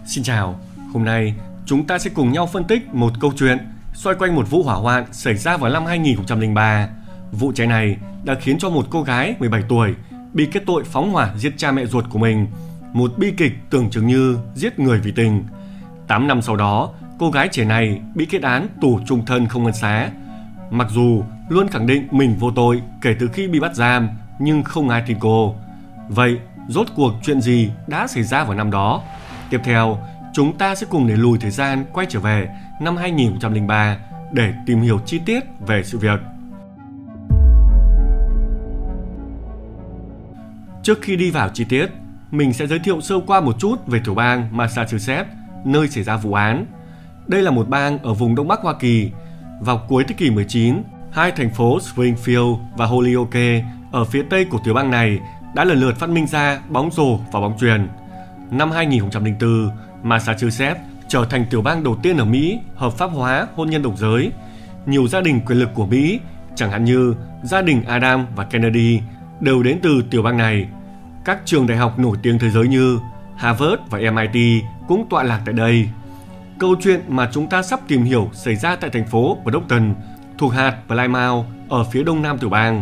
Xin chào, hôm nay chúng ta sẽ cùng nhau phân tích một câu chuyện xoay quanh một vụ hỏa hoạn xảy ra vào năm 2003. Vụ cháy này đã khiến cho một cô gái 17 tuổi bị kết tội phóng hỏa giết cha mẹ ruột của mình, một bi kịch tưởng chừng như giết người vì tình. 8 năm sau đó, cô gái trẻ này bị kết án tù chung thân không ân xá. Mặc dù luôn khẳng định mình vô tội kể từ khi bị bắt giam, nhưng không ai tin cô. Vậy, rốt cuộc chuyện gì đã xảy ra vào năm đó? Tiếp theo, chúng ta sẽ cùng đẩy lùi thời gian quay trở về năm 2003 để tìm hiểu chi tiết về sự việc. Trước khi đi vào chi tiết, mình sẽ giới thiệu sơ qua một chút về tiểu bang Massachusetts, nơi xảy ra vụ án. Đây là một bang ở vùng Đông Bắc Hoa Kỳ. Vào cuối thế kỷ 19, hai thành phố Springfield và Holyoke ở phía tây của tiểu bang này đã lần lượt phát minh ra bóng rổ và bóng chuyền. Năm 2004, Massachusetts trở thành tiểu bang đầu tiên ở Mỹ hợp pháp hóa hôn nhân đồng giới. Nhiều gia đình quyền lực của Mỹ, chẳng hạn như gia đình Adam và Kennedy, đều đến từ tiểu bang này. Các trường đại học nổi tiếng thế giới như Harvard và MIT cũng tọa lạc tại đây. Câu chuyện mà chúng ta sắp tìm hiểu xảy ra tại thành phố Brockton, thuộc hạt Plymouth ở phía đông nam tiểu bang.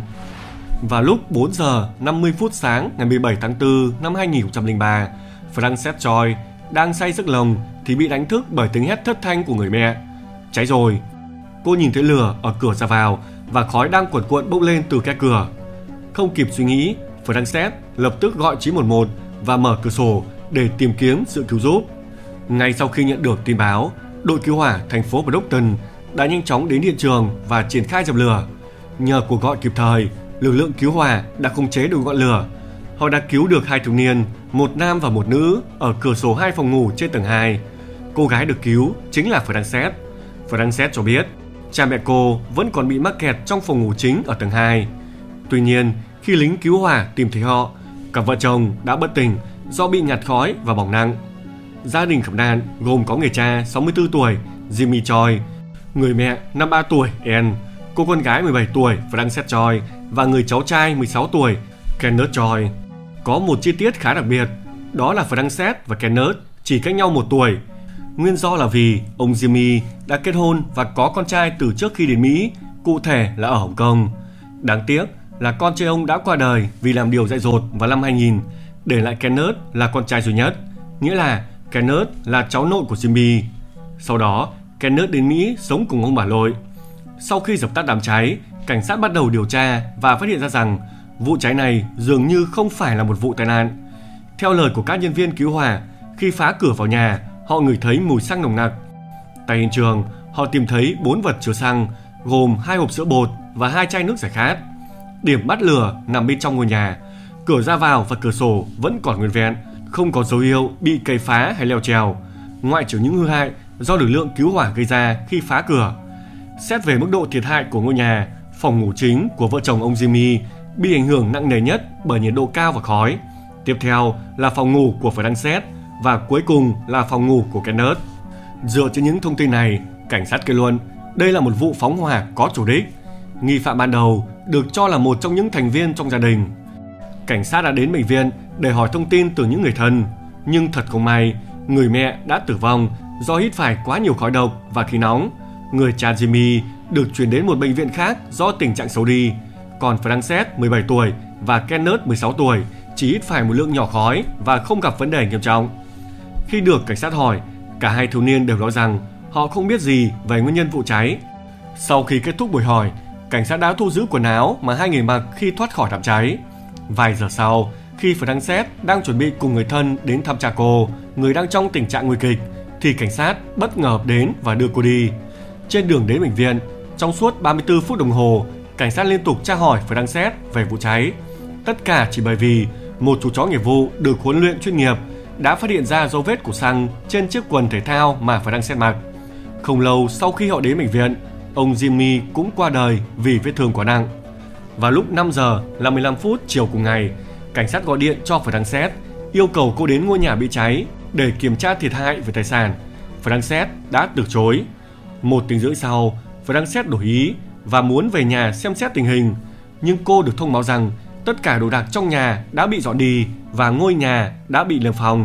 Vào lúc 4 giờ 50 phút sáng ngày 17 tháng 4 năm 2003, Frances Joy đang say giấc lồng thì bị đánh thức bởi tiếng hét thất thanh của người mẹ. Cháy rồi! Cô nhìn thấy lửa ở cửa ra vào và khói đang cuồn cuộn bốc lên từ khe cửa. Không kịp suy nghĩ, Frances lập tức gọi 911 và mở cửa sổ để tìm kiếm sự cứu giúp. Ngay sau khi nhận được tin báo, đội cứu hỏa thành phố Brockton đã nhanh chóng đến hiện trường và triển khai dập lửa. Nhờ cuộc gọi kịp thời, lực lượng cứu hỏa đã khống chế được ngọn lửa. Họ đã cứu được hai thiếu niên, một nam và một nữ, ở cửa sổ 2 phòng ngủ trên tầng 2. Cô gái được cứu chính là Frances. Frances cho biết cha mẹ cô vẫn còn bị mắc kẹt trong phòng ngủ chính ở tầng 2. Tuy nhiên, khi lính cứu hỏa tìm thấy họ, cặp vợ chồng đã bất tỉnh do bị ngạt khói và bỏng nặng. Gia đình gặp nạn gồm có người cha 64 tuổi Jimmy Joy, người mẹ 53 tuổi Anne, cô con gái 17 tuổi Frances Joy và người cháu trai 16 tuổi Kenneth Joy. Có một chi tiết khá đặc biệt, đó là Frances và Kenneth chỉ cách nhau 1 tuổi. Nguyên do là vì ông Jimmy đã kết hôn và có con trai từ trước khi đến Mỹ, cụ thể là ở Hồng Kông. Đáng tiếc là con trai ông đã qua đời vì làm điều dại dột vào năm 2000, để lại Kenneth là con trai duy nhất, nghĩa là Kenneth là cháu nội của Jimmy. Sau đó, Kenneth đến Mỹ sống cùng ông bà nội. Sau khi dập tắt đám cháy, cảnh sát bắt đầu điều tra và phát hiện ra rằng vụ cháy này dường như không phải là một vụ tai nạn. Theo lời của các nhân viên cứu hỏa, khi phá cửa vào nhà, họ ngửi thấy mùi xăng nồng nặc. Tại hiện trường, họ tìm thấy 4 vật chứa xăng, gồm 2 hộp sữa bột và 2 chai nước giải khát. Điểm bắt lửa nằm bên trong ngôi nhà. Cửa ra vào và cửa sổ vẫn còn nguyên vẹn, không có dấu hiệu bị cày phá hay leo trèo, ngoại trừ những hư hại do lực lượng cứu hỏa gây ra khi phá cửa. Xét về mức độ thiệt hại của ngôi nhà, phòng ngủ chính của vợ chồng ông Jimmy bị ảnh hưởng nặng nề nhất bởi nhiệt độ cao và khói. Tiếp theo là phòng ngủ của Frances và cuối cùng là phòng ngủ của Kenneth. Dựa trên những thông tin này, cảnh sát kết luận đây là một vụ phóng hỏa có chủ đích. Nghi phạm ban đầu được cho là một trong những thành viên trong gia đình. Cảnh sát đã đến bệnh viện để hỏi thông tin từ những người thân, nhưng thật không may, người mẹ đã tử vong do hít phải quá nhiều khói độc và khí nóng. Người cha Jimmy được chuyển đến một bệnh viện khác do tình trạng xấu đi, còn Frances 17 tuổi và Kenneth 16 tuổi chỉ hít phải một lượng nhỏ khói và không gặp vấn đề nghiêm trọng. Khi được cảnh sát hỏi, cả hai thiếu niên đều nói rằng họ không biết gì về nguyên nhân vụ cháy. Sau khi kết thúc buổi hỏi, cảnh sát đã thu giữ quần áo mà hai người mặc khi thoát khỏi đám cháy. Vài giờ sau, khi Frances đang chuẩn bị cùng người thân đến thăm cha cô, người đang trong tình trạng nguy kịch, thì cảnh sát bất ngờ đến và đưa cô đi. Trên đường đến bệnh viện, trong suốt 34 phút đồng hồ, cảnh sát liên tục tra hỏi Frances về vụ cháy. Tất cả chỉ bởi vì một chú chó nghiệp vụ được huấn luyện chuyên nghiệp đã phát hiện ra dấu vết của xăng trên chiếc quần thể thao mà Frances mặc. Không lâu sau khi họ đến bệnh viện, ông Jimmy cũng qua đời vì vết thương quá nặng. Vào lúc 5 giờ là 15 phút chiều cùng ngày, cảnh sát gọi điện cho Frances yêu cầu cô đến ngôi nhà bị cháy để kiểm tra thiệt hại về tài sản. Frances đã từ chối. 1 tiếng rưỡi sau, Frances đổi ý và muốn về nhà xem xét tình hình, nhưng cô được thông báo rằng tất cả đồ đạc trong nhà đã bị dọn đi và ngôi nhà đã bị niêm phong.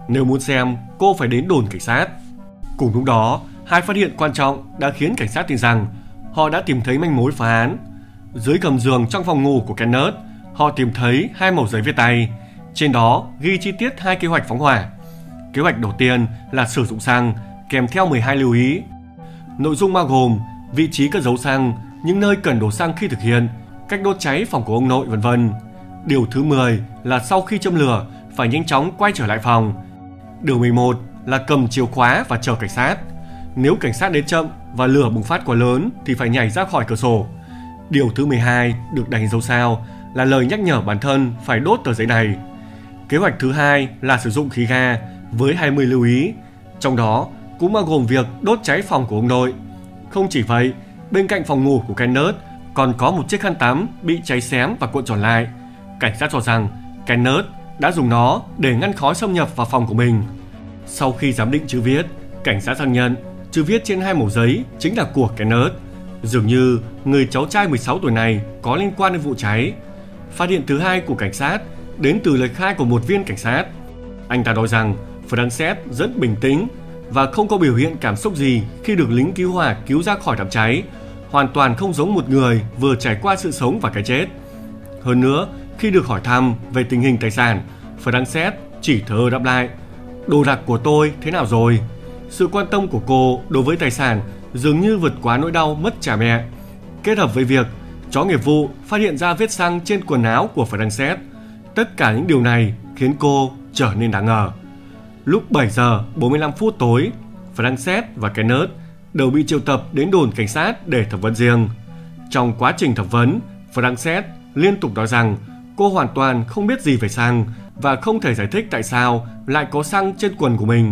Nếu muốn xem, cô phải đến đồn cảnh sát. Cùng lúc đó, hai phát hiện quan trọng đã khiến cảnh sát tin rằng họ đã tìm thấy manh mối phá án. Dưới gầm giường trong phòng ngủ của Kenneth, họ tìm thấy 2 mẩu giấy viết tay. Trên đó ghi chi tiết 2 kế hoạch phóng hỏa. Kế hoạch đầu tiên là sử dụng xăng, kèm theo 12 lưu ý. Nội dung bao gồm vị trí cất giấu xăng, những nơi cần đổ xăng khi thực hiện, cách đốt cháy phòng của ông nội, v.v. Điều thứ 10 là sau khi châm lửa phải nhanh chóng quay trở lại phòng. Điều 11 là cầm chìa khóa và chờ cảnh sát. Nếu cảnh sát đến chậm và lửa bùng phát quá lớn thì phải nhảy ra khỏi cửa sổ. Điều thứ 12 được đánh dấu sao là lời nhắc nhở bản thân phải đốt tờ giấy này. Kế hoạch thứ 2 là sử dụng khí ga với 20 lưu ý, trong đó cũng bao gồm việc đốt cháy phòng của ông nội. Không chỉ vậy, bên cạnh phòng ngủ của Kenneth còn có một chiếc khăn tắm bị cháy xém và cuộn tròn lại. Cảnh sát cho rằng Kenneth đã dùng nó để ngăn khói xâm nhập vào phòng của mình. Sau khi giám định chữ viết, cảnh sát xác nhận chữ viết trên 2 mẩu giấy chính là của Kenneth. Dường như người cháu trai 16 tuổi này có liên quan đến vụ cháy. Phát hiện thứ 2 của cảnh sát đến từ lời khai của một viên cảnh sát. Anh ta nói rằng Frances rất bình tĩnh và không có biểu hiện cảm xúc gì khi được lính cứu hỏa cứu ra khỏi đám cháy, hoàn toàn không giống một người vừa trải qua sự sống và cái chết. Hơn nữa, khi được hỏi thăm về tình hình tài sản, Frances chỉ thờ đáp lại: "Đồ đạc của tôi thế nào rồi?" Sự quan tâm của cô đối với tài sản dường như vượt quá nỗi đau mất cha mẹ. Kết hợp với việc chó nghiệp vụ phát hiện ra vết xăng trên quần áo của Frances, tất cả những điều này khiến cô trở nên đáng ngờ. Lúc 7 giờ 45 phút tối, Frances và Kenneth đều bị triệu tập đến đồn cảnh sát để thẩm vấn riêng. Trong quá trình thẩm vấn, Frances liên tục nói rằng cô hoàn toàn không biết gì về xăng và không thể giải thích tại sao lại có xăng trên quần của mình.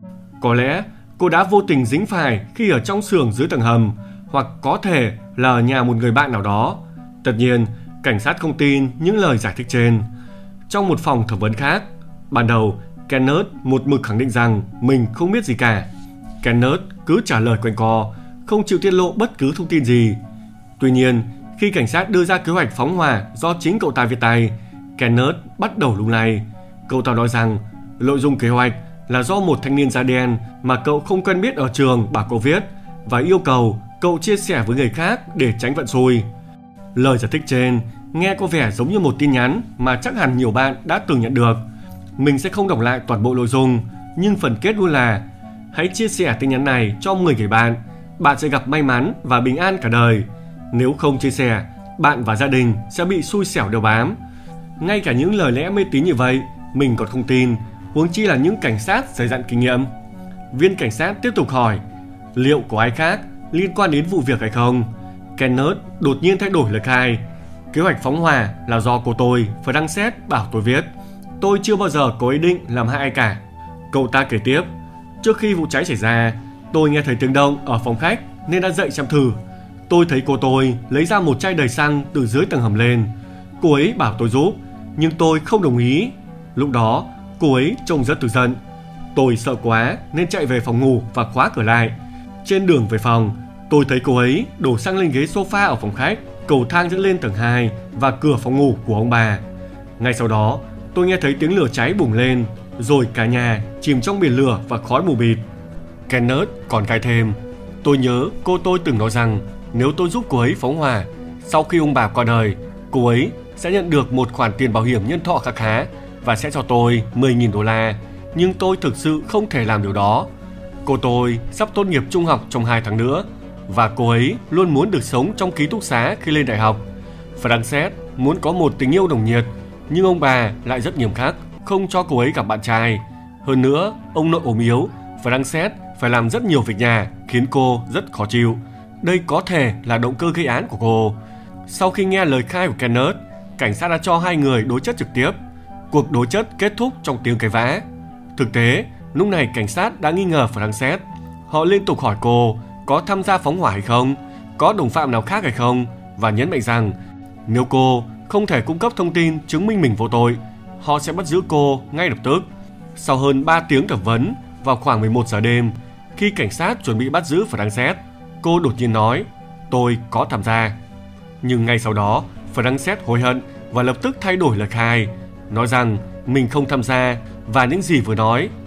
Có lẽ cô đã vô tình dính phải khi ở trong xưởng dưới tầng hầm, hoặc có thể là ở nhà một người bạn nào đó. Tất nhiên, cảnh sát không tin những lời giải thích trên. Trong một phòng thẩm vấn khác, ban đầu Kenneth một mực khẳng định rằng mình không biết gì cả. Kenneth cứ trả lời quanh co, không chịu tiết lộ bất cứ thông tin gì. Tuy nhiên, khi cảnh sát đưa ra kế hoạch phóng hỏa do chính cậu ta viết tay, Kenneth bắt đầu lung lay. Cậu ta nói rằng nội dung kế hoạch là do một thanh niên da đen mà cậu không quen biết ở trường bảo cậu viết và yêu cầu cậu chia sẻ với người khác để tránh vận xui. Lời giải thích trên nghe có vẻ giống như một tin nhắn mà chắc hẳn nhiều bạn đã từng nhận được. Mình sẽ không đọc lại toàn bộ nội dung, nhưng phần kết luôn là: hãy chia sẻ tin nhắn này cho 10 người bạn, bạn sẽ gặp may mắn và bình an cả đời. Nếu không chia sẻ, bạn và gia đình sẽ bị xui xẻo đeo bám. Ngay cả những lời lẽ mê tín như vậy mình còn không tin, huống chi là những cảnh sát dày dặn kinh nghiệm. Viên cảnh sát tiếp tục hỏi: liệu có ai khác liên quan đến vụ việc hay không? Kenneth đột nhiên thay đổi lời khai: kế hoạch phóng hỏa là do cô tôi, Frances, bảo tôi viết. Tôi chưa bao giờ có ý định làm hại ai cả. Cậu ta kể tiếp: trước khi vụ cháy xảy ra, tôi nghe thấy tiếng động ở phòng khách nên đã dậy xem thử. Tôi thấy cô tôi lấy ra một chai đầy xăng từ dưới tầng hầm lên. Cô ấy bảo tôi giúp, nhưng tôi không đồng ý. Lúc đó, cô ấy trông rất tức giận. Tôi sợ quá nên chạy về phòng ngủ và khóa cửa lại. Trên đường về phòng, tôi thấy cô ấy đổ xăng lên ghế sofa ở phòng khách, cầu thang dẫn lên tầng 2 và cửa phòng ngủ của ông bà. Ngay sau đó, tôi nghe thấy tiếng lửa cháy bùng lên, rồi cả nhà chìm trong biển lửa và khói mù mịt. Kenneth còn khai thêm: tôi nhớ cô tôi từng nói rằng nếu tôi giúp cô ấy phóng hỏa, sau khi ông bà qua đời, cô ấy sẽ nhận được một khoản tiền bảo hiểm nhân thọ khá khá và sẽ cho tôi $10.000. Nhưng tôi thực sự không thể làm điều đó. Cô tôi sắp tốt nghiệp trung học trong 2 tháng nữa và cô ấy luôn muốn được sống trong ký túc xá khi lên đại học. Frances muốn có một tình yêu nồng nhiệt, nhưng ông bà lại rất nghiêm khắc, không cho cô ấy gặp bạn trai. Hơn nữa, ông nội ốm yếu, Frances phải làm rất nhiều việc nhà, khiến cô rất khó chịu. Đây có thể là động cơ gây án của cô. Sau khi nghe lời khai của Kenneth, cảnh sát đã cho hai người đối chất trực tiếp. Cuộc đối chất kết thúc trong tiếng cãi vã. Thực tế, lúc này cảnh sát đã nghi ngờ Frances. Họ liên tục hỏi cô có tham gia phóng hỏa hay không, có đồng phạm nào khác hay không, và nhấn mạnh rằng nếu cô không thể cung cấp thông tin chứng minh mình vô tội, họ sẽ bắt giữ cô ngay lập tức. Sau hơn 3 tiếng thẩm vấn, vào khoảng 11 giờ đêm, khi cảnh sát chuẩn bị bắt giữ Frances, cô đột nhiên nói: tôi có tham gia. Nhưng ngay sau đó, Frances hối hận và lập tức thay đổi lời khai, nói rằng mình không tham gia và những gì vừa nói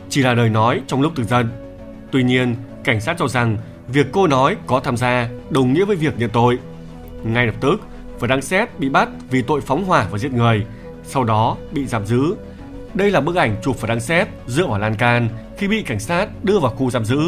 chỉ là lời nói trong lúc tức giận. Tuy nhiên, cảnh sát cho rằng việc cô nói có tham gia đồng nghĩa với việc nhận tội. Ngay lập tức, Frances bị bắt vì tội phóng hỏa và giết người, sau đó bị giam giữ. Đây là bức ảnh chụp Frances dựa vào lan can khi bị cảnh sát đưa vào khu giam giữ.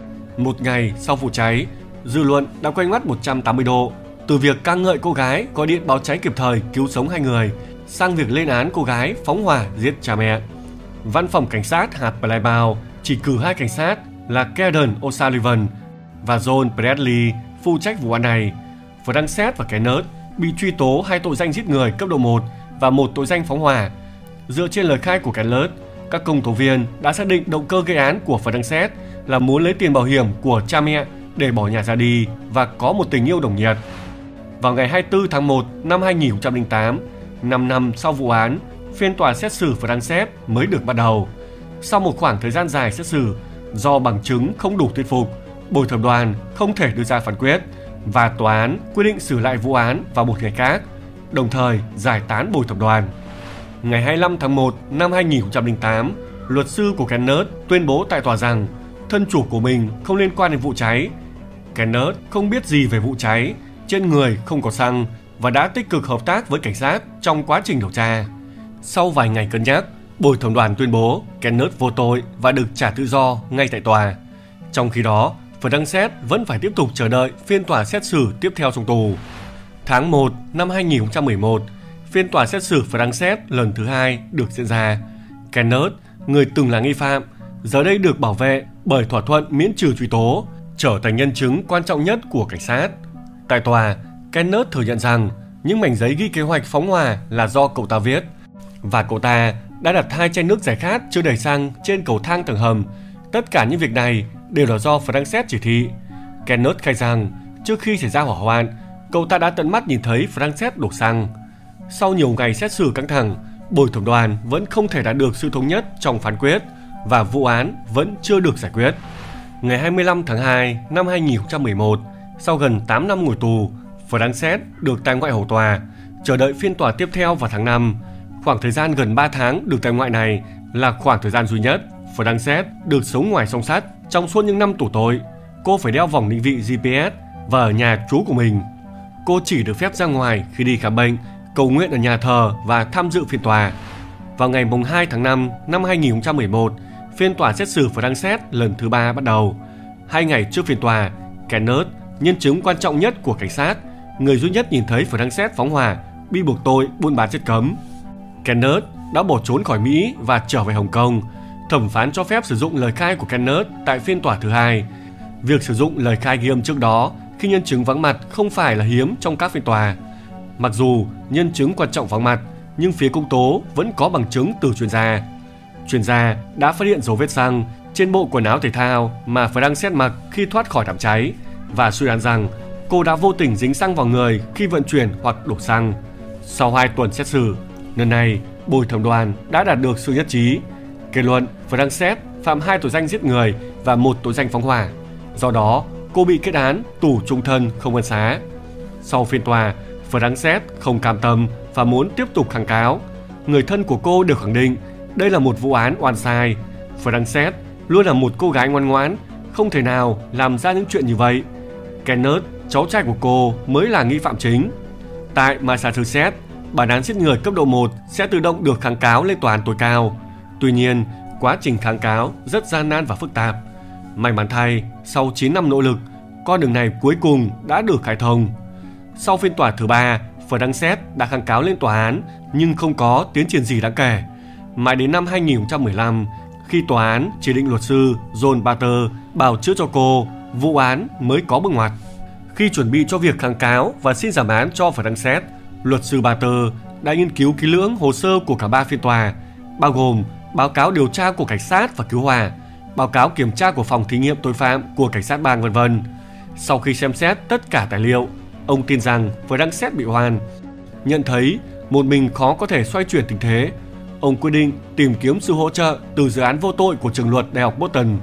Một ngày sau vụ cháy, dư luận đã quay ngoắt 180 độ, từ việc ca ngợi cô gái gọi điện báo cháy kịp thời cứu sống 2 người sang việc lên án cô gái phóng hỏa giết cha mẹ. Văn phòng cảnh sát hạt Plymouth chỉ cử 2 cảnh sát là Karen O'Sullivan và John Bradley phụ trách vụ án này. Frances và Kenneth bị truy tố 2 tội danh giết người cấp độ 1 và 1 tội danh phóng hỏa. Dựa trên lời khai của Kenneth, các công tố viên đã xác định động cơ gây án của Frances là muốn lấy tiền bảo hiểm của cha mẹ để bỏ nhà ra đi và có một tình yêu nồng nhiệt. Vào ngày 24 tháng 1 năm 2008, 5 năm sau vụ án, phiên tòa xét xử Frances mới được bắt đầu. Sau một khoảng thời gian dài xét xử, do bằng chứng không đủ thuyết phục, bồi thẩm đoàn không thể đưa ra phán quyết và tòa án quyết định xử lại vụ án vào một ngày khác, đồng thời giải tán bồi thẩm đoàn. Ngày 25 tháng 1 năm 2008, luật sư của Kenneth tuyên bố tại tòa rằng thân chủ của mình không liên quan đến vụ cháy. Kenneth không biết gì về vụ cháy, trên người không có xăng và đã tích cực hợp tác với cảnh sát trong quá trình điều tra. Sau vài ngày cân nhắc, bồi thẩm đoàn tuyên bố Kenneth vô tội và được trả tự do ngay tại tòa. Trong khi đó, Frances vẫn phải tiếp tục chờ đợi phiên tòa xét xử tiếp theo trong tù. Tháng 1 năm 2011, phiên tòa xét xử Frances lần thứ 2 được diễn ra. Kenneth, người từng là nghi phạm, giờ đây được bảo vệ bởi thỏa thuận miễn trừ truy tố, trở thành nhân chứng quan trọng nhất của cảnh sát. Tại tòa, Kenneth thừa nhận rằng những mảnh giấy ghi kế hoạch phóng hỏa là do cậu ta viết và cậu ta đã đặt 2 chai nước giải khát chứa đầy xăng trên cầu thang tầng hầm. Tất cả những việc này đều là do Frances chỉ thị. Kenneth khai rằng trước khi xảy ra hỏa hoạn, cậu ta đã tận mắt nhìn thấy Frances đổ xăng. Sau nhiều ngày xét xử căng thẳng, bồi thẩm đoàn vẫn không thể đạt được sự thống nhất trong phán quyết và vụ án vẫn chưa được giải quyết. Ngày 25 tháng 2 năm 2011, sau gần 8 năm ngồi tù, Frances được tại ngoại hầu tòa, chờ đợi phiên tòa tiếp theo vào tháng 5. Khoảng thời gian gần 3 tháng được tại ngoại này là khoảng thời gian duy nhất Frances được sống ngoài song sắt trong suốt những năm tù tội. Cô phải đeo vòng định vị GPS và ở nhà chú của mình. Cô chỉ được phép ra ngoài khi đi khám bệnh, cầu nguyện ở nhà thờ và tham dự phiên tòa. Vào ngày 2 tháng 5 năm 2011, phiên tòa xét xử Frances lần thứ 3 bắt đầu. 2 ngày trước phiên tòa, Kenneth, nhân chứng quan trọng nhất của cảnh sát, người duy nhất nhìn thấy Frances phóng hỏa, bị buộc tội buôn bán chất cấm. Kenneth đã bỏ trốn khỏi Mỹ và trở về Hồng Kông. Thẩm phán cho phép sử dụng lời khai của Kenneth tại phiên tòa thứ 2. Việc sử dụng lời khai ghi âm trước đó khi nhân chứng vắng mặt không phải là hiếm trong các phiên tòa. Mặc dù nhân chứng quan trọng vắng mặt, nhưng phía công tố vẫn có bằng chứng từ chuyên gia. Chuyên gia đã phát hiện dấu vết xăng trên bộ quần áo thể thao mà Frances mặc khi thoát khỏi đám cháy và suy đoán rằng cô đã vô tình dính xăng vào người khi vận chuyển hoặc đổ xăng. Sau 2 tuần xét xử, lần này bồi thẩm đoàn đã đạt được sự nhất trí. Kết luận Frances phạm 2 tội danh giết người và 1 tội danh phóng hỏa. Do đó, cô bị kết án tù chung thân không ân xá. Sau phiên tòa, Frances không cam tâm và muốn tiếp tục kháng cáo. Người thân của cô đều khẳng định đây là một vụ án oan sai. Frances luôn là một cô gái ngoan ngoãn, không thể nào làm ra những chuyện như vậy. Kenneth, cháu trai của cô, mới là nghi phạm chính. Tại Massachusetts, bản án giết người cấp độ 1 sẽ tự động được kháng cáo lên tòa án tối cao. Tuy nhiên, quá trình kháng cáo rất gian nan và phức tạp. May mắn thay, sau 9 năm nỗ lực, con đường này cuối cùng đã được khai thông. Sau phiên tòa thứ 3, Frances đã kháng cáo lên tòa án nhưng không có tiến triển gì đáng kể. Mãi đến năm 2015, khi tòa án chỉ định luật sư John Barter bào chữa cho cô, vụ án mới có bước ngoặt. Khi chuẩn bị cho việc kháng cáo và xin giảm án cho Frances, luật sư Barter đã nghiên cứu kỹ lưỡng hồ sơ của cả 3 phiên tòa, bao gồm báo cáo điều tra của cảnh sát và cứu hỏa, báo cáo kiểm tra của phòng thí nghiệm tội phạm của cảnh sát bang v.v. Sau khi xem xét tất cả tài liệu, ông tin rằng Frances bị oan. Nhận thấy một mình khó có thể xoay chuyển tình thế, ông quyết định tìm kiếm sự hỗ trợ từ dự án vô tội của trường luật Đại học Boston.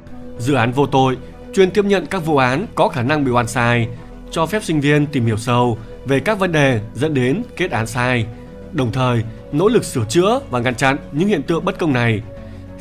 Dự án vô tội chuyên tiếp nhận các vụ án có khả năng bị oan sai, cho phép sinh viên tìm hiểu sâu về các vấn đề dẫn đến kết án sai, đồng thời nỗ lực sửa chữa và ngăn chặn những hiện tượng bất công này.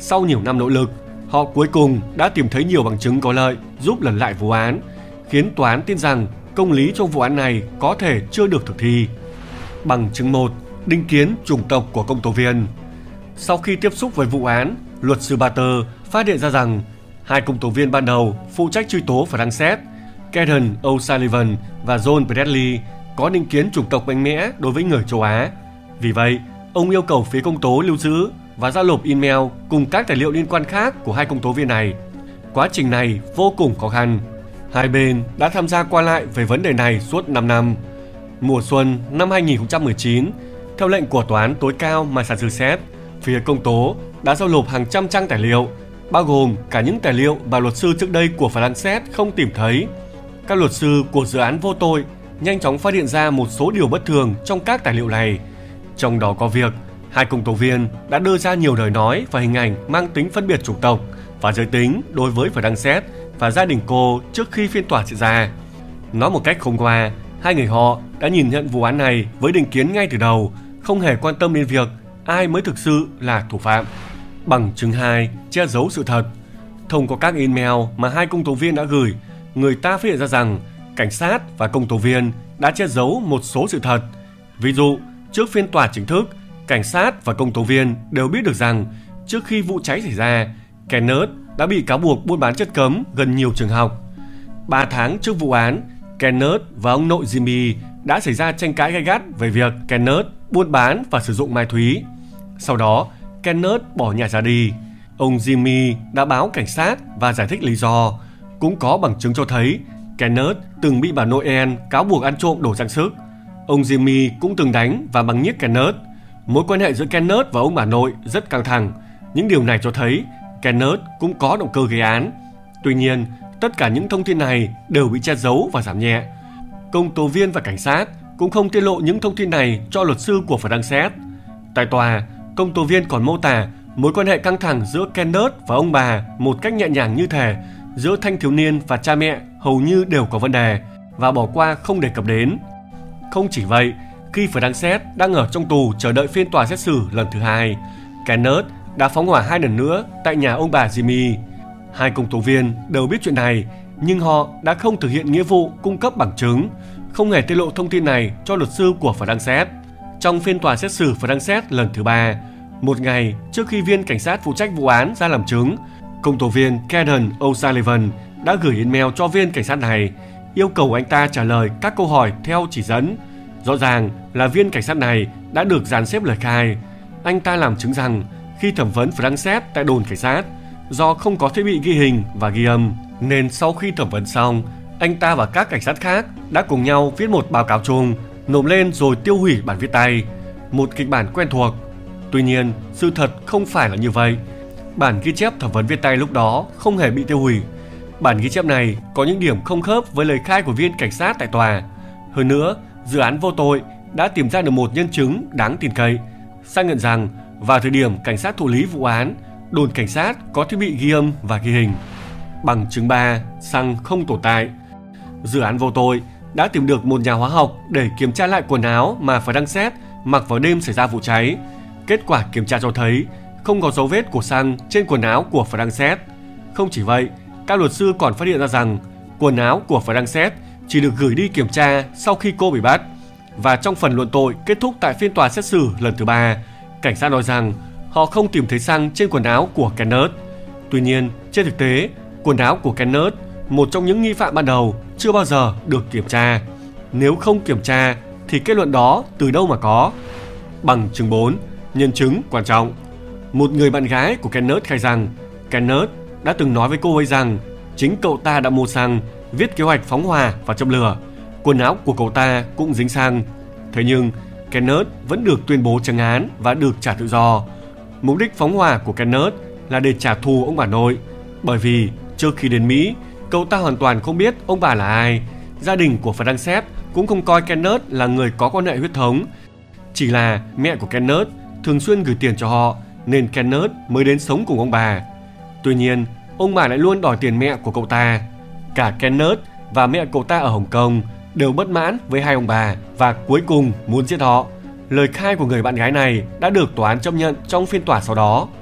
sau nhiều năm nỗ lực, họ cuối cùng đã tìm thấy nhiều bằng chứng có lợi giúp lật lại vụ án, khiến tòa án tin rằng công lý trong vụ án này có thể chưa được thực thi. Bằng chứng 1. Đinh kiến chủng tộc của công tố viên. Sau khi tiếp xúc với vụ án, luật sư Barter phát hiện ra rằng hai công tố viên ban đầu phụ trách truy tố và đang xét, Karen O'Sullivan và John Bradley, có định kiến chủng tộc mạnh mẽ đối với người châu Á. Vì vậy, ông yêu cầu phía công tố lưu giữ và giao nộp email cùng các tài liệu liên quan khác của hai công tố viên này. Quá trình này vô cùng khó khăn. Hai bên đã tham gia qua lại về vấn đề này suốt 5 năm. Mùa xuân năm 2019, theo lệnh của Tòa án tối cao Massachusetts, phía công tố đã giao nộp hàng trăm trang tài liệu, bao gồm cả những tài liệu mà luật sư trước đây của Frances không tìm thấy. Các luật sư của dự án vô tội nhanh chóng phát hiện ra một số điều bất thường trong các tài liệu này. Trong đó có việc hai công tố viên đã đưa ra nhiều lời nói và hình ảnh mang tính phân biệt chủng tộc và giới tính đối với Frances và gia đình cô trước khi phiên tòa diễn ra. Nói một cách không qua, hai người họ đã nhìn nhận vụ án này với định kiến ngay từ đầu, không hề quan tâm đến việc ai mới thực sự là thủ phạm. Bằng chứng 2. Che giấu sự thật. Thông qua các email mà hai công tố viên đã gửi, người ta phát hiện ra rằng cảnh sát và công tố viên đã che giấu một số sự thật. Ví dụ, trước phiên tòa chính thức, cảnh sát và công tố viên đều biết được rằng trước khi vụ cháy xảy ra, Kenneth đã bị cáo buộc buôn bán chất cấm gần nhiều trường học. 3 tháng trước vụ án, Kenneth và ông nội Jimmy đã xảy ra tranh cãi gay gắt về việc Kenneth buôn bán và sử dụng ma túy. Sau đó, Kenneth bỏ nhà ra đi. Ông Jimmy đã báo cảnh sát và giải thích lý do. Cũng có bằng chứng cho thấy Kenneth từng bị bà Noel cáo buộc ăn trộm đồ trang sức. Ông Jimmy cũng từng đánh và mắng nhiếc Kenneth. Mối quan hệ giữa Kenneth và ông bà nội rất căng thẳng. Những điều này cho thấy Kenneth cũng có động cơ gây án. Tuy nhiên, tất cả những thông tin này đều bị che giấu và giảm nhẹ. Công tố viên và cảnh sát cũng không tiết lộ những thông tin này cho luật sư của Frances. Tại tòa, công tố viên còn mô tả mối quan hệ căng thẳng giữa Kenneth và ông bà một cách nhẹ nhàng như thể giữa thanh thiếu niên và cha mẹ hầu như đều có vấn đề và bỏ qua không đề cập đến. Không chỉ vậy, khi Frances đang ở trong tù chờ đợi phiên tòa xét xử lần thứ 2, Kenneth đã phóng hỏa 2 lần nữa tại nhà ông bà Jimmy. Hai công tố viên đều biết chuyện này, nhưng họ đã không thực hiện nghĩa vụ cung cấp bằng chứng, không hề tiết lộ thông tin này cho luật sư của Frances. Trong phiên tòa xét xử Frances lần thứ 3, một ngày trước khi viên cảnh sát phụ trách vụ án ra làm chứng, công tố viên Karen O'Sullivan đã gửi email cho viên cảnh sát này, yêu cầu anh ta trả lời các câu hỏi theo chỉ dẫn. Rõ ràng là viên cảnh sát này đã được dàn xếp lời khai. Anh ta làm chứng rằng khi thẩm vấn Frances tại đồn cảnh sát, do không có thiết bị ghi hình và ghi âm, nên sau khi thẩm vấn xong, anh ta và các cảnh sát khác đã cùng nhau viết một báo cáo chung, nộp lên rồi tiêu hủy bản viết tay, một kịch bản quen thuộc. Tuy nhiên, sự thật không phải là như vậy. Bản ghi chép thẩm vấn viết tay lúc đó không hề bị tiêu hủy. Bản ghi chép này có những điểm không khớp với lời khai của viên cảnh sát tại tòa. Hơn nữa, dự án vô tội đã tìm ra được một nhân chứng đáng tin cậy, xác nhận rằng vào thời điểm cảnh sát thụ lý vụ án, đồn cảnh sát có thiết bị ghi âm và ghi hình. Bằng chứng 3. Xăng không tồn tại. Dự án vô tội đã tìm được một nhà hóa học để kiểm tra lại quần áo mà Frances mặc vào đêm xảy ra vụ cháy. Kết quả kiểm tra cho thấy không có dấu vết của xăng trên quần áo của Frances. Không chỉ vậy, các luật sư còn phát hiện ra rằng quần áo của Frances chỉ được gửi đi kiểm tra sau khi cô bị bắt. Và trong phần luận tội kết thúc tại phiên tòa xét xử lần thứ 3, cảnh sát nói rằng họ không tìm thấy xăng trên quần áo của Kenneth. Tuy nhiên, trên thực tế, quần áo của Kenneth, một trong những nghi phạm ban đầu, chưa bao giờ được kiểm tra. Nếu không kiểm tra thì kết luận đó từ đâu mà có? Bằng chứng 4. Nhân chứng quan trọng. Một người bạn gái của Kenneth khai rằng Kenneth đã từng nói với cô ấy rằng chính cậu ta đã mua xăng, viết kế hoạch phóng hỏa và châm lửa. Quần áo của cậu ta cũng dính xăng. Thế nhưng Kenneth vẫn được tuyên bố trắng án và được trả tự do. Mục đích phóng hỏa của Kenneth là để trả thù ông bà nội, bởi vì trước khi đến Mỹ, cậu ta hoàn toàn không biết ông bà là ai. Gia đình của Frances cũng không coi Kenneth là người có quan hệ huyết thống. Chỉ là mẹ của Kenneth thường xuyên gửi tiền cho họ, nên Kenneth mới đến sống cùng ông bà. Tuy nhiên, ông bà lại luôn đòi tiền mẹ của cậu ta. Cả Kenneth và mẹ cậu ta ở Hồng Kông đều bất mãn với hai ông bà và cuối cùng muốn giết họ. Lời khai của người bạn gái này đã được tòa án chấp nhận trong phiên tòa sau đó.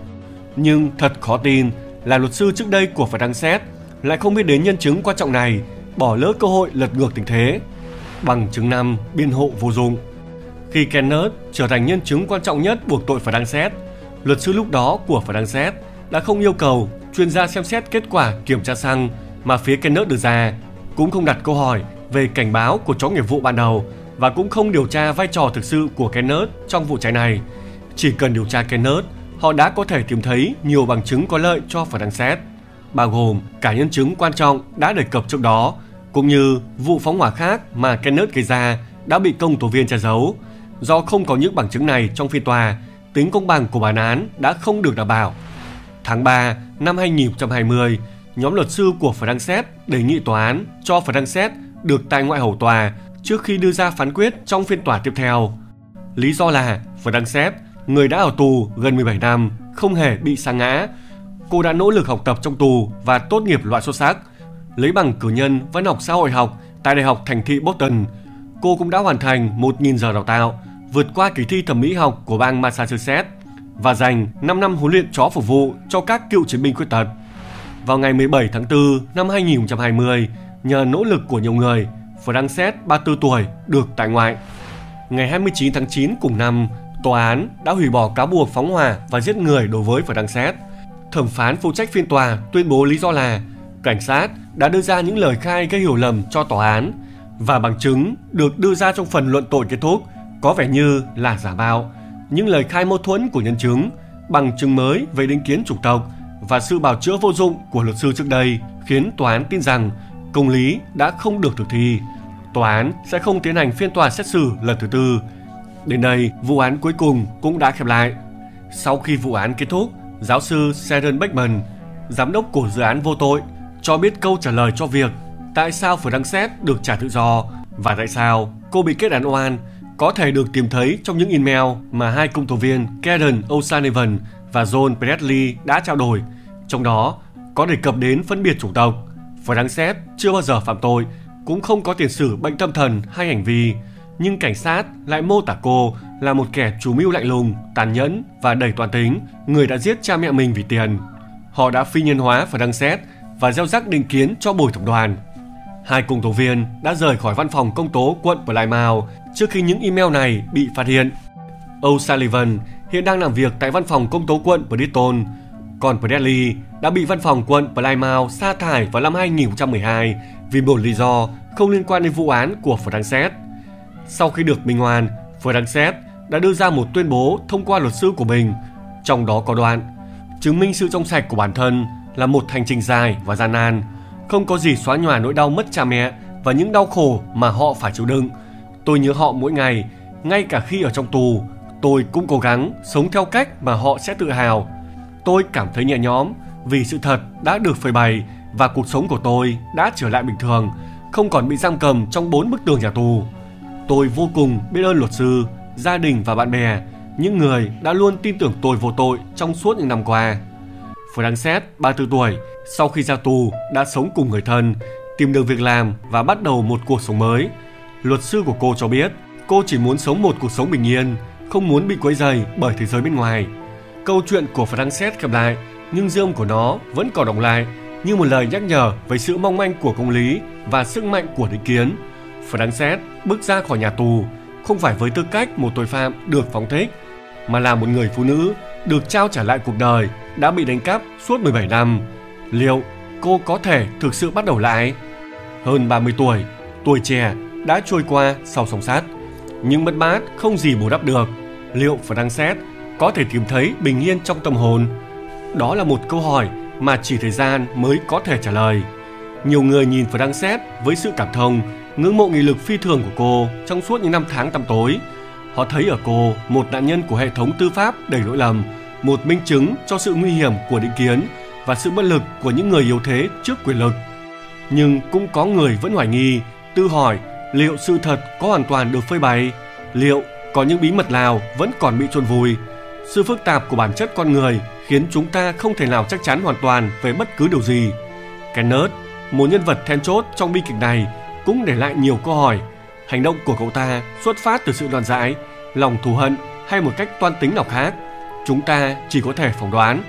Nhưng thật khó tin là luật sư trước đây của Frances lại không biết đến nhân chứng quan trọng này, bỏ lỡ cơ hội lật ngược tình thế. Bằng chứng 5, biện hộ vô dụng. Khi Kenneth trở thành nhân chứng quan trọng nhất buộc tội Frances, luật sư lúc đó của Frances đã không yêu cầu chuyên gia xem xét kết quả kiểm tra xăng mà phía Kenneth đưa ra, cũng không đặt câu hỏi về cảnh báo của chó nghiệp vụ ban đầu và cũng không điều tra vai trò thực sự của Kenneth trong vụ cháy này. Chỉ cần điều tra Kenneth, họ đã có thể tìm thấy nhiều bằng chứng có lợi cho Frances, bao gồm cả nhân chứng quan trọng đã đề cập trước đó, cũng như vụ phóng hỏa khác mà Kenneth gây ra đã bị công tố viên che giấu. Do không có những bằng chứng này trong phiên tòa, tính công bằng của bản án đã không được đảm bảo. Tháng 3 năm 2020, nhóm luật sư của Frances đề nghị tòa án cho Frances được tại ngoại hầu tòa trước khi đưa ra phán quyết trong phiên tòa tiếp theo. Lý do là Frances, người đã ở tù gần 17 năm, không hề bị sa ngã. Cô đã nỗ lực học tập trong tù và tốt nghiệp loại xuất sắc, lấy bằng cử nhân văn học xã hội học tại Đại học thành thị Boston. Cô cũng đã hoàn thành 1.000 giờ đào tạo, vượt qua kỳ thi thẩm mỹ học của bang Massachusetts và dành 5 năm huấn luyện chó phục vụ cho các cựu chiến binh khuyết tật. Vào ngày 17 tháng 4 năm 2020, nhờ nỗ lực của nhiều người, Frances, 34 tuổi, được tại ngoại. Ngày 29 tháng 9 cùng năm, tòa án đã hủy bỏ cáo buộc phóng hỏa và giết người đối với Frances. Thẩm phán phụ trách phiên tòa tuyên bố lý do là cảnh sát đã đưa ra những lời khai gây hiểu lầm cho tòa án và bằng chứng được đưa ra trong phần luận tội kết thúc có vẻ như là giả mạo. Những lời khai mâu thuẫn của nhân chứng, bằng chứng mới về định kiến chủng tộc và sự bào chữa vô dụng của luật sư trước đây khiến tòa án tin rằng công lý đã không được thực thi. Tòa án sẽ không tiến hành phiên tòa xét xử lần thứ tư. Đến đây, vụ án cuối cùng cũng đã khép lại. Sau khi vụ án kết thúc, giáo sư Sharon Beckman, giám đốc của dự án vô tội, cho biết câu trả lời cho việc tại sao Frances được trả tự do và tại sao cô bị kết án oan có thể được tìm thấy trong những email mà hai công tố viên Karen O'Sullivan và John Bradley đã trao đổi. Trong đó có đề cập đến phân biệt chủng tộc. Frances chưa bao giờ phạm tội, cũng không có tiền sử bệnh tâm thần hay hành vi, nhưng cảnh sát lại mô tả cô là một kẻ chủ mưu lạnh lùng, tàn nhẫn và đầy toan tính, người đã giết cha mẹ mình vì tiền. Họ đã phi nhân hóa Frances và gieo rắc định kiến cho bồi thẩm đoàn. Hai công tố viên đã rời khỏi văn phòng công tố quận Plymouth trước khi những email này bị phát hiện. O'Sullivan hiện đang làm việc tại văn phòng công tố quận Bridgeton, còn Bradley đã bị văn phòng quận Plymouth sa thải vào năm 2012 vì một lý do không liên quan đến vụ án của Frances. Sau khi được minh oan, Frances đã đưa ra một tuyên bố thông qua luật sư của mình, trong đó có đoạn chứng minh sự trong sạch của bản thân là một hành trình dài và gian nan, không có gì xóa nhòa nỗi đau mất cha mẹ và những đau khổ mà họ phải chịu đựng. Tôi nhớ họ mỗi ngày, ngay cả khi ở trong tù, tôi cũng cố gắng sống theo cách mà họ sẽ tự hào. Tôi cảm thấy nhẹ nhõm vì sự thật đã được phơi bày và cuộc sống của tôi đã trở lại bình thường, không còn bị giam cầm trong 4 bức tường nhà tù. Tôi vô cùng biết ơn luật sư, gia đình và bạn bè, những người đã luôn tin tưởng tôi vô tội trong suốt những năm qua. Frances, 34 tuổi, sau khi ra tù đã sống cùng người thân, tìm được việc làm và bắt đầu một cuộc sống mới. Luật sư của cô cho biết cô chỉ muốn sống một cuộc sống bình yên, không muốn bị quấy rầy bởi thế giới bên ngoài. Câu chuyện của Frances khép lại, nhưng dương của nó vẫn còn đọng lại như một lời nhắc nhở về sự mong manh của công lý và sức mạnh của định kiến. Frances bước ra khỏi nhà tù không phải với tư cách một tội phạm được phóng thích, mà là một người phụ nữ được trao trả lại cuộc đời đã bị đánh cắp suốt 17 năm. Liệu cô có thể thực sự bắt đầu lại? Hơn 30 tuổi, tuổi trẻ đã trôi qua sau song sắt, nhưng mất mát không gì bù đắp được. Liệu Frances có thể tìm thấy bình yên trong tâm hồn? Đó là một câu hỏi mà chỉ thời gian mới có thể trả lời. Nhiều người nhìn Frances với sự cảm thông, ngưỡng mộ nghị lực phi thường của cô trong suốt những năm tháng tăm tối. Họ thấy ở cô một nạn nhân của hệ thống tư pháp đầy lỗi lầm, một minh chứng cho sự nguy hiểm của định kiến và sự bất lực của những người yếu thế trước quyền lực. Nhưng cũng có người vẫn hoài nghi, tự hỏi liệu sự thật có hoàn toàn được phơi bày, liệu có những bí mật nào vẫn còn bị chôn vùi. Sự phức tạp của bản chất con người khiến chúng ta không thể nào chắc chắn hoàn toàn về bất cứ điều gì. Kenneth, một nhân vật then chốt trong bi kịch này, cũng để lại nhiều câu hỏi. Hành động của cậu ta xuất phát từ sự đoan dãi, lòng thù hận hay một cách toan tính nào khác, chúng ta chỉ có thể phỏng đoán.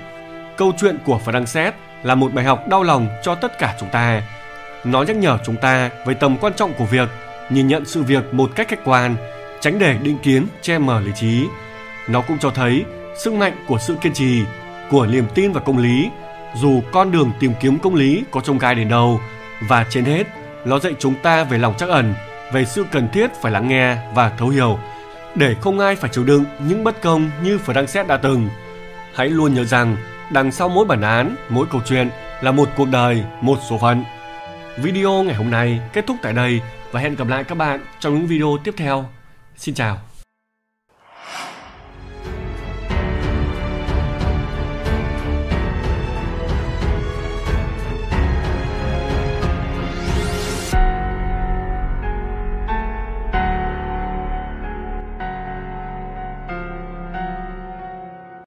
Câu chuyện của Frances là một bài học đau lòng cho tất cả chúng ta. Nó nhắc nhở chúng ta về tầm quan trọng của việc nhìn nhận sự việc một cách khách quan, tránh để định kiến che mờ lý trí. Nó cũng cho thấy sức mạnh của sự kiên trì, của niềm tin vào công lý, dù con đường tìm kiếm công lý có chông gai đến đâu. Và trên hết, nó dạy chúng ta về lòng trắc ẩn, về sự cần thiết phải lắng nghe và thấu hiểu, để không ai phải chịu đựng những bất công như Frances đã từng. Hãy luôn nhớ rằng, đằng sau mỗi bản án, mỗi câu chuyện là một cuộc đời, một số phận. Video ngày hôm nay kết thúc tại đây và hẹn gặp lại các bạn trong những video tiếp theo. Xin chào.